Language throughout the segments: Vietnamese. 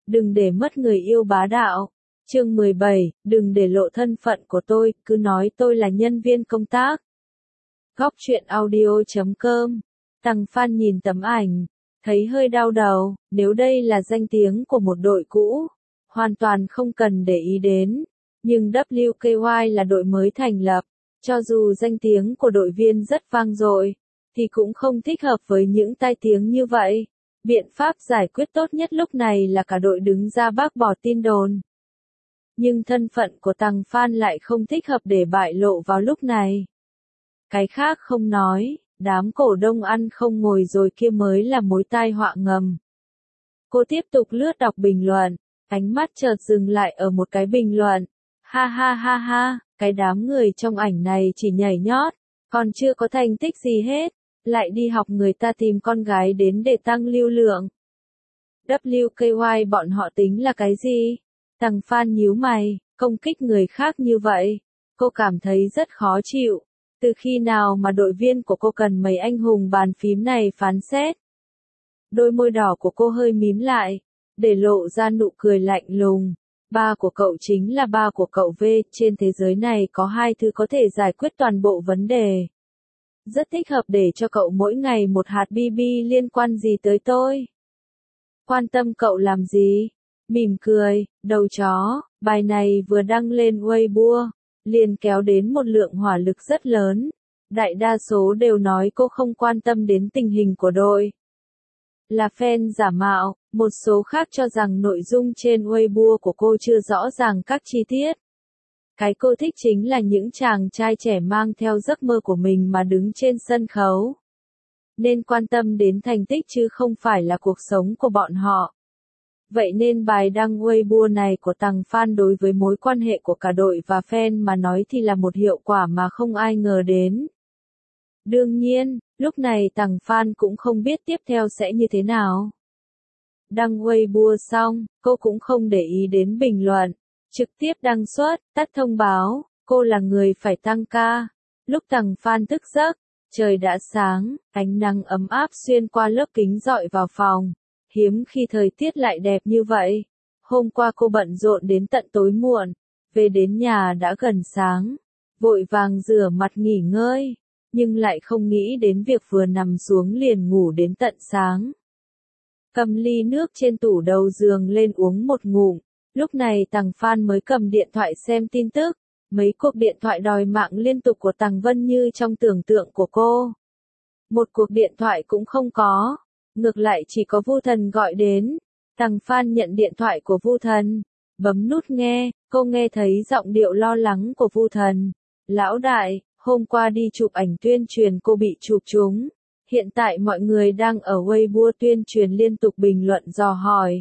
đừng để mất người yêu bá đạo. Chương 17, đừng để lộ thân phận của tôi, cứ nói tôi là nhân viên công tác. Góc truyện audio.com. Tằng Phan nhìn tấm ảnh, thấy hơi đau đầu, nếu đây là danh tiếng của một đội cũ, hoàn toàn không cần để ý đến. Nhưng WKY là đội mới thành lập, cho dù danh tiếng của đội viên rất vang dội, thì cũng không thích hợp với những tai tiếng như vậy. Biện pháp giải quyết tốt nhất lúc này là cả đội đứng ra bác bỏ tin đồn. Nhưng thân phận của Tằng Phan lại không thích hợp để bại lộ vào lúc này. Cái khác không nói, đám cổ đông ăn không ngồi rồi kia mới là mối tai họa ngầm. Cô tiếp tục lướt đọc bình luận, ánh mắt chợt dừng lại ở một cái bình luận. Ha ha ha ha, cái đám người trong ảnh này chỉ nhảy nhót, còn chưa có thành tích gì hết, lại đi học người ta tìm con gái đến để tăng lưu lượng. WKY bọn họ tính là cái gì? Tằng Phan nhíu mày, công kích người khác như vậy, cô cảm thấy rất khó chịu. Từ khi nào mà đội viên của cô cần mấy anh hùng bàn phím này phán xét? Đôi môi đỏ của cô hơi mím lại, để lộ ra nụ cười lạnh lùng. Ba của cậu chính là ba của cậu V, trên thế giới này có hai thứ có thể giải quyết toàn bộ vấn đề. Rất thích hợp để cho cậu mỗi ngày một hạt BB liên quan gì tới tôi? Quan tâm cậu làm gì? Mỉm cười, đầu chó, bài này vừa đăng lên Weibo, liền kéo đến một lượng hỏa lực rất lớn. Đại đa số đều nói cô không quan tâm đến tình hình của đội. Là fan giả mạo, một số khác cho rằng nội dung trên Weibo của cô chưa rõ ràng các chi tiết. Cái cô thích chính là những chàng trai trẻ mang theo giấc mơ của mình mà đứng trên sân khấu. Nên quan tâm đến thành tích chứ không phải là cuộc sống của bọn họ. Vậy nên bài đăng Weibo này của Tằng Phan đối với mối quan hệ của cả đội và fan mà nói thì là một hiệu quả mà không ai ngờ đến. Đương nhiên, lúc này Tằng Phan cũng không biết tiếp theo sẽ như thế nào. Đăng Weibo xong, cô cũng không để ý đến bình luận, trực tiếp đăng xuất, tắt thông báo, cô là người phải tăng ca. Lúc Tằng Phan thức giấc, trời đã sáng, ánh nắng ấm áp xuyên qua lớp kính rọi vào phòng. Hiếm khi thời tiết lại đẹp như vậy. Hôm qua cô bận rộn đến tận tối muộn, về đến nhà đã gần sáng, vội vàng rửa mặt nghỉ ngơi, nhưng lại không nghĩ đến việc vừa nằm xuống liền ngủ đến tận sáng. Cầm ly nước trên tủ đầu giường lên uống một ngụm, lúc này Tằng Phan mới cầm điện thoại xem tin tức, mấy cuộc điện thoại đòi mạng liên tục của Tằng Vân như trong tưởng tượng của cô. Một cuộc điện thoại cũng không có. Ngược lại chỉ có Vu Thần gọi đến. Tằng Phan nhận điện thoại của Vu Thần, bấm nút nghe, cô nghe thấy giọng điệu lo lắng của Vu Thần. Lão đại, hôm qua đi chụp ảnh tuyên truyền cô bị chụp trúng. Hiện tại mọi người đang ở Weibo tuyên truyền liên tục bình luận dò hỏi.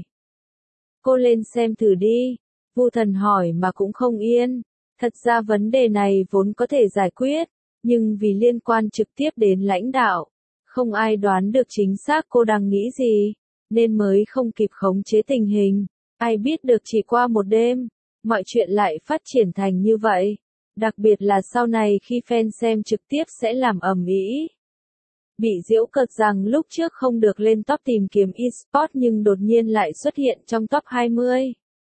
Cô lên xem thử đi. Vu Thần hỏi mà cũng không yên. Thật ra vấn đề này vốn có thể giải quyết, nhưng vì liên quan trực tiếp đến lãnh đạo. Không ai đoán được chính xác cô đang nghĩ gì, nên mới không kịp khống chế tình hình. Ai biết được chỉ qua một đêm, mọi chuyện lại phát triển thành như vậy. Đặc biệt là sau này khi fan xem trực tiếp sẽ làm ầm ĩ. Bị giễu cợt rằng lúc trước không được lên top tìm kiếm eSport nhưng đột nhiên lại xuất hiện trong top 20.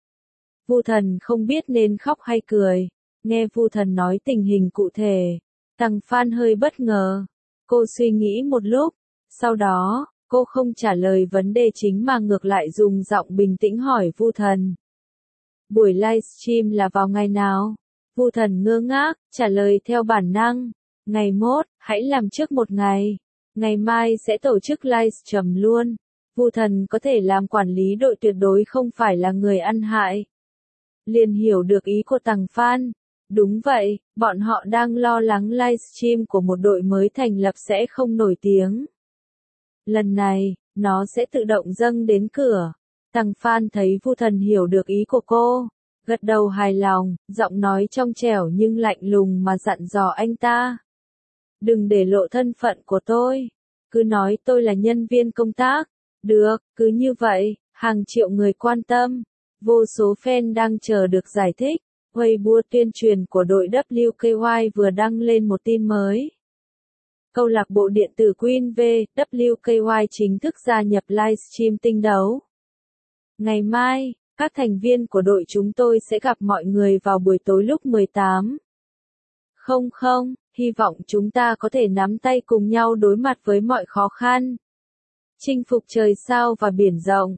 Vu Thần không biết nên khóc hay cười. Nghe Vu Thần nói tình hình cụ thể, Tằng Phan hơi bất ngờ. Cô suy nghĩ một lúc, sau đó, cô không trả lời vấn đề chính mà ngược lại dùng giọng bình tĩnh hỏi Vu Thần. Buổi livestream là vào ngày nào? Vu Thần ngơ ngác, trả lời theo bản năng. Ngày mốt, hãy làm trước một ngày. Ngày mai sẽ tổ chức livestream luôn. Vu Thần có thể làm quản lý đội tuyệt đối không phải là người ăn hại. Liền hiểu được ý của Tằng Phan. Đúng vậy, bọn họ đang lo lắng livestream của một đội mới thành lập sẽ không nổi tiếng. Lần này, nó sẽ tự động dâng đến cửa. Tằng Phan thấy Vu Thần hiểu được ý của cô, gật đầu hài lòng, giọng nói trong trẻo nhưng lạnh lùng mà dặn dò anh ta. Đừng để lộ thân phận của tôi, cứ nói tôi là nhân viên công tác. Được, cứ như vậy, hàng triệu người quan tâm, vô số fan đang chờ được giải thích. Weibo tuyên truyền của đội WKY vừa đăng lên một tin mới. Câu lạc bộ điện tử Queen V, WKY chính thức gia nhập livestream tinh đấu. Ngày mai, các thành viên của đội chúng tôi sẽ gặp mọi người vào buổi tối lúc 18:00. Hy vọng chúng ta có thể nắm tay cùng nhau đối mặt với mọi khó khăn. Chinh phục trời sao và biển rộng.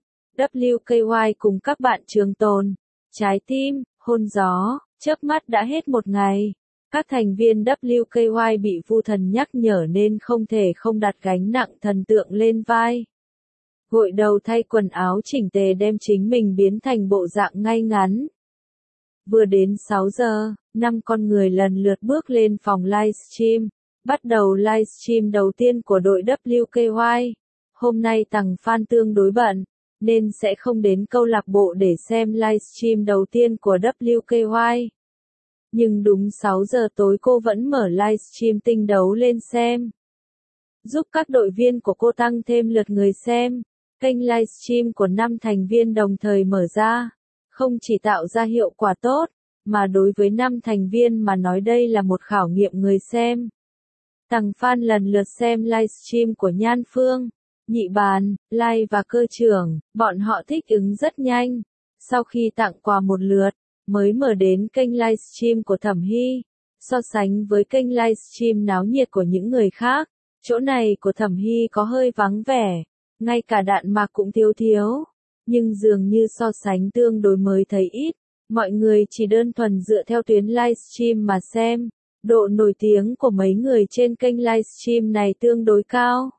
WKY cùng các bạn trường tồn. Trái tim, hôn gió, chớp mắt đã hết một ngày. Các thành viên WKY bị vu thần nhắc nhở nên không thể không đặt gánh nặng thần tượng lên vai. Gội đầu thay quần áo chỉnh tề đem chính mình biến thành bộ dạng ngay ngắn. Vừa đến 6 giờ, 5 con người lần lượt bước lên phòng livestream, bắt đầu livestream đầu tiên của đội WKY. Hôm nay Tằng Phan tương đối bận, nên sẽ không đến câu lạc bộ để xem livestream đầu tiên của WKY. Nhưng đúng 6 giờ tối cô vẫn mở livestream tinh đấu lên xem. Giúp các đội viên của cô tăng thêm lượt người xem, kênh livestream của 5 thành viên đồng thời mở ra. Không chỉ tạo ra hiệu quả tốt, mà đối với 5 thành viên mà nói đây là một khảo nghiệm người xem. Tằng Phan lần lượt xem livestream của Nhan Phương, Nhị Bàn, Lai và Cơ Trưởng, bọn họ thích ứng rất nhanh. Sau khi tặng quà một lượt, mới mở đến kênh livestream của Thẩm Hy. So sánh với kênh livestream náo nhiệt của những người khác, chỗ này của Thẩm Hy có hơi vắng vẻ, ngay cả đạn mạc cũng thiếu. Nhưng dường như so sánh tương đối mới thấy ít, mọi người chỉ đơn thuần dựa theo tuyến livestream mà xem. Độ nổi tiếng của mấy người trên kênh livestream này tương đối cao.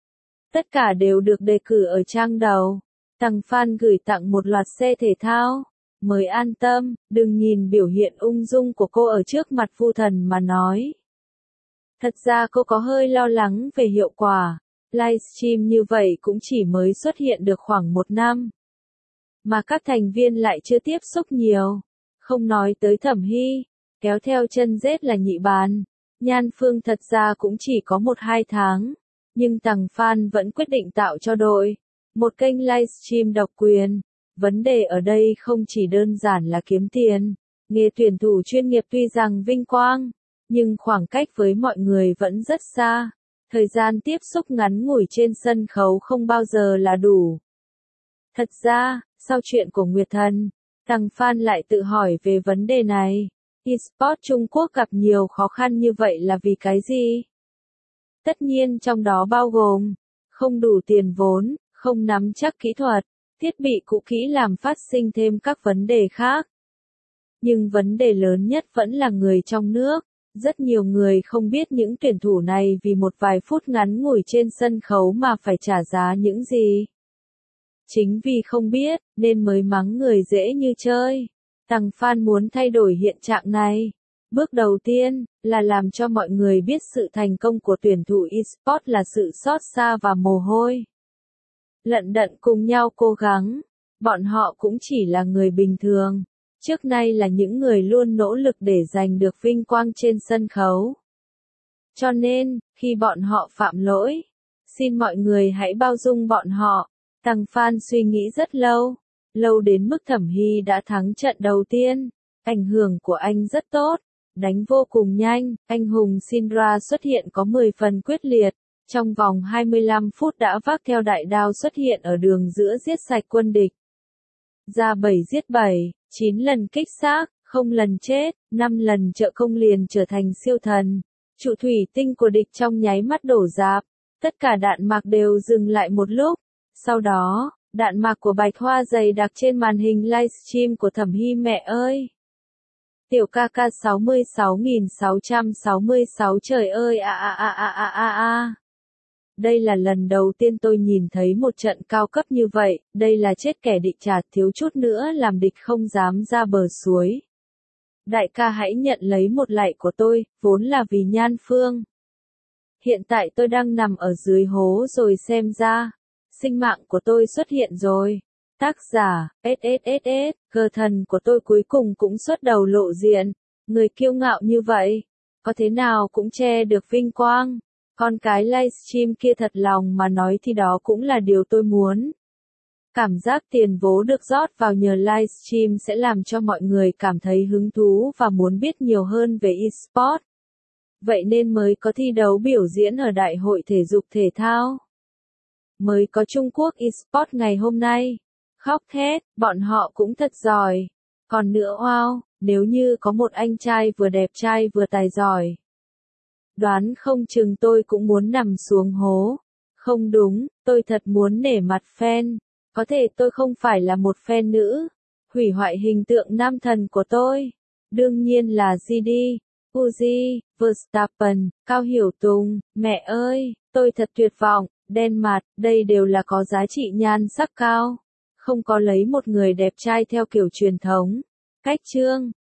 Tất cả đều được đề cử ở trang đầu. Tằng Phan gửi tặng một loạt xe thể thao. Mới an tâm, đừng nhìn biểu hiện ung dung của cô ở trước mặt vu thần mà nói. Thật ra cô có hơi lo lắng về hiệu quả. Livestream như vậy cũng chỉ mới xuất hiện được khoảng 1 năm. Mà các thành viên lại chưa tiếp xúc nhiều. Không nói tới Thẩm Hy, kéo theo chân rết là Nhị Bàn. Nhan Phương thật ra cũng chỉ có 1-2 tháng. Nhưng Tằng Phan vẫn quyết định tạo cho đội một kênh livestream độc quyền. Vấn đề ở đây không chỉ đơn giản là kiếm tiền. Nghề tuyển thủ chuyên nghiệp tuy rằng vinh quang, nhưng khoảng cách với mọi người vẫn rất xa. Thời gian tiếp xúc ngắn ngủi trên sân khấu không bao giờ là đủ. Thật ra, sau chuyện của Nguyệt Thần, Tằng Phan lại tự hỏi về vấn đề này. Esports Trung Quốc gặp nhiều khó khăn như vậy là vì cái gì? Tất nhiên trong đó bao gồm, không đủ tiền vốn, không nắm chắc kỹ thuật, thiết bị cũ kỹ làm phát sinh thêm các vấn đề khác. Nhưng vấn đề lớn nhất vẫn là người trong nước. Rất nhiều người không biết những tuyển thủ này vì một vài phút ngắn ngủi trên sân khấu mà phải trả giá những gì. Chính vì không biết, nên mới mắng người dễ như chơi. Tằng Phan muốn thay đổi hiện trạng này. Bước đầu tiên, là làm cho mọi người biết sự thành công của tuyển thủ eSports là sự xót xa và mồ hôi. Lận đận cùng nhau cố gắng. Bọn họ cũng chỉ là người bình thường. Trước nay là những người luôn nỗ lực để giành được vinh quang trên sân khấu. Cho nên, khi bọn họ phạm lỗi, xin mọi người hãy bao dung bọn họ. Tằng Phan suy nghĩ rất lâu. Lâu đến mức Thẩm Hy đã thắng trận đầu tiên. Ảnh hưởng của anh rất tốt. Đánh vô cùng nhanh, anh hùng Syndra xuất hiện có 10 phần quyết liệt. Trong vòng 25 phút đã vác theo đại đao xuất hiện ở đường giữa giết sạch quân địch. Ra 7 giết 7, 9 lần kích xác, 0 lần chết, 5 lần trợ công liền trở thành siêu thần. Trụ thủy tinh của địch trong nháy mắt đổ rạp. Tất cả đạn mạc đều dừng lại một lúc. Sau đó, đạn mạc của Bạch Hoa dày đặc trên màn hình livestream của Thẩm Hy mẹ ơi. Tiểu ca ca 66.666 trời ơi Đây là lần đầu tiên tôi nhìn thấy một trận cao cấp như vậy, đây là chết kẻ địch chả thiếu chút nữa làm địch không dám ra bờ suối. Đại ca hãy nhận lấy một lạy của tôi, vốn là vì Nhan Phương. Hiện tại tôi đang nằm ở dưới hố rồi xem ra. Sinh mạng của tôi xuất hiện rồi. Tác giả, SSSS, cơ thần của tôi cuối cùng cũng xuất đầu lộ diện. Người kiêu ngạo như vậy, có thế nào cũng che được vinh quang. Con cái livestream kia thật lòng mà nói thì đó cũng là điều tôi muốn. Cảm giác tiền vốn được rót vào nhờ livestream sẽ làm cho mọi người cảm thấy hứng thú và muốn biết nhiều hơn về eSports. Vậy nên mới có thi đấu biểu diễn ở Đại hội Thể dục Thể thao. Mới có Trung Quốc eSports ngày hôm nay. Khóc thét, bọn họ cũng thật giỏi. Còn nữa wow, nếu như có một anh trai vừa đẹp trai vừa tài giỏi. Đoán không chừng tôi cũng muốn nằm xuống hố. Không đúng, tôi thật muốn nể mặt fan. Có thể tôi không phải là một fan nữ. Hủy hoại hình tượng nam thần của tôi. Đương nhiên là GD, Uzi, Verstappen, Cao Hiểu Tùng. Mẹ ơi, tôi thật tuyệt vọng, đen mặt, đây đều là có giá trị nhan sắc cao. Không có lấy một người đẹp trai theo kiểu truyền thống. Cách chương